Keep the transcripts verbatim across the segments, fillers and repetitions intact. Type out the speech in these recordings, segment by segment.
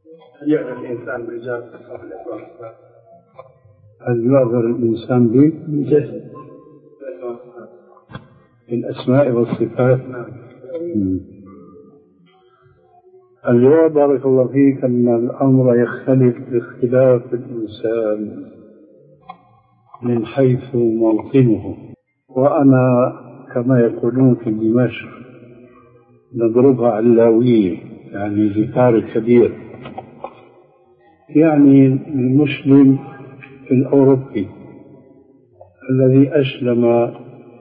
هل يعذر الإنسان بالجهل هل يعذر الإنسان بالجهل بالأسماء والصفات؟ الجواب بارك الله فيك أن الأمر يختلف باختلاف الإنسان من حيث موطنه. وأنا كما يقولون في دمشق نضربها علاوية، يعني ذكار كبير، يعني المسلم الأوروبي الذي أسلم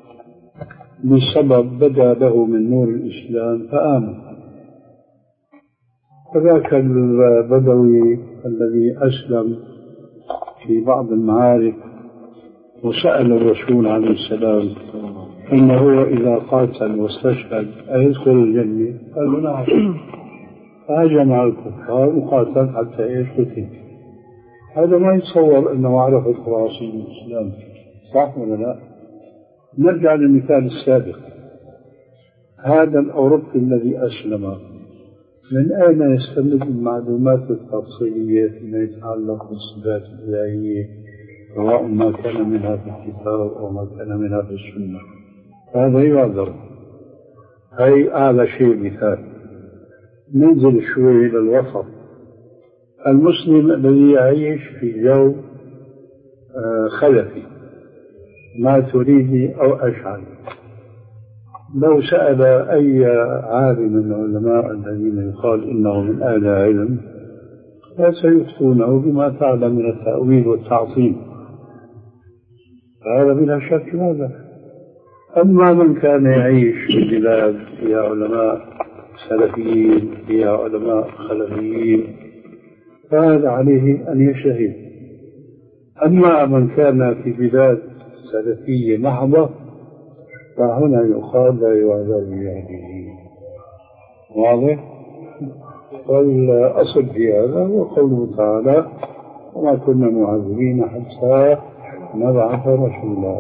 بسبب بدا له من نور الإسلام فآمن، فذاك البدوي الذي أسلم في بعض المعارك وسأل الرسول عليه السلام إنه إذا قاتل واستشهد أيدخل الجنة؟ قال له نعم. فهجم على الكفار وقاتل حتى يقتل. هذا ما يتصور أنه عرف تفاصيل الإسلام، صح ولا لا؟ نرجع للمثال السابق، هذا الأوروبي الذي أسلم من أين يستمد المعلومات التفصيلية فيما يتعلق بالصفات الإلهية، سواء ما كان منها في الكتاب أو ما كان منها في السنة؟ هذا يعذر. هي أعلى شيء مثال. ننزل شوي إلى الوسط. المسلم الذي يعيش في جو خلفي ما تريدي أو أشعري، لو سأل أي عالم من العلماء الذين يقال إنه من أهل علم فسيفتونه بما تعلم من التأويل والتعطيل، فهذا بلا شك هذا. أما من كان يعيش في بلاد فيها علماء سلفيين فيها علماء خلفيين فهذا عليه أن يجتهد. أما من كان في بلاد سلفية محضة فهنا يقال لا يعذر بهذه. واضح؟ والأصل في هذا هو قوله تعالى وما كنا معذبين حتى نبعث رسولا.